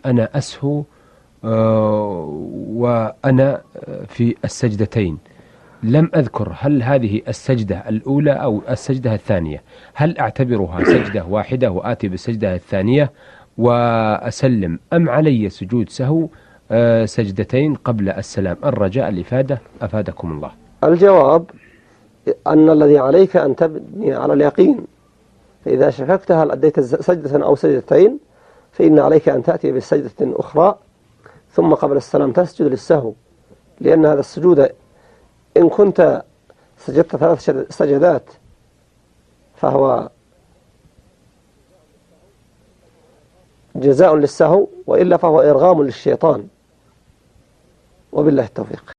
أنا أسهو وأنا في السجدتين، لم أذكر هل هذه السجدة الأولى أو السجدة الثانية، هل أعتبرها سجدة واحدة وآتي بالسجدة الثانية وأسلم، أم علي سجود سهو سجدتين قبل السلام؟ الرجاء الإفادة أفادكم الله. الجواب أن الذي عليك أن تبني على اليقين، فإذا شككت هل أديت سجدة أو سجدتين فإن عليك أن تأتي بالسجدة أخرى ثم قبل السلام تسجد للسهو، لأن هذا السجود إن كنت سجدت 3 سجدات فهو جزاء للسهو، وإلا فهو إرغام للشيطان، وبالله التوفيق.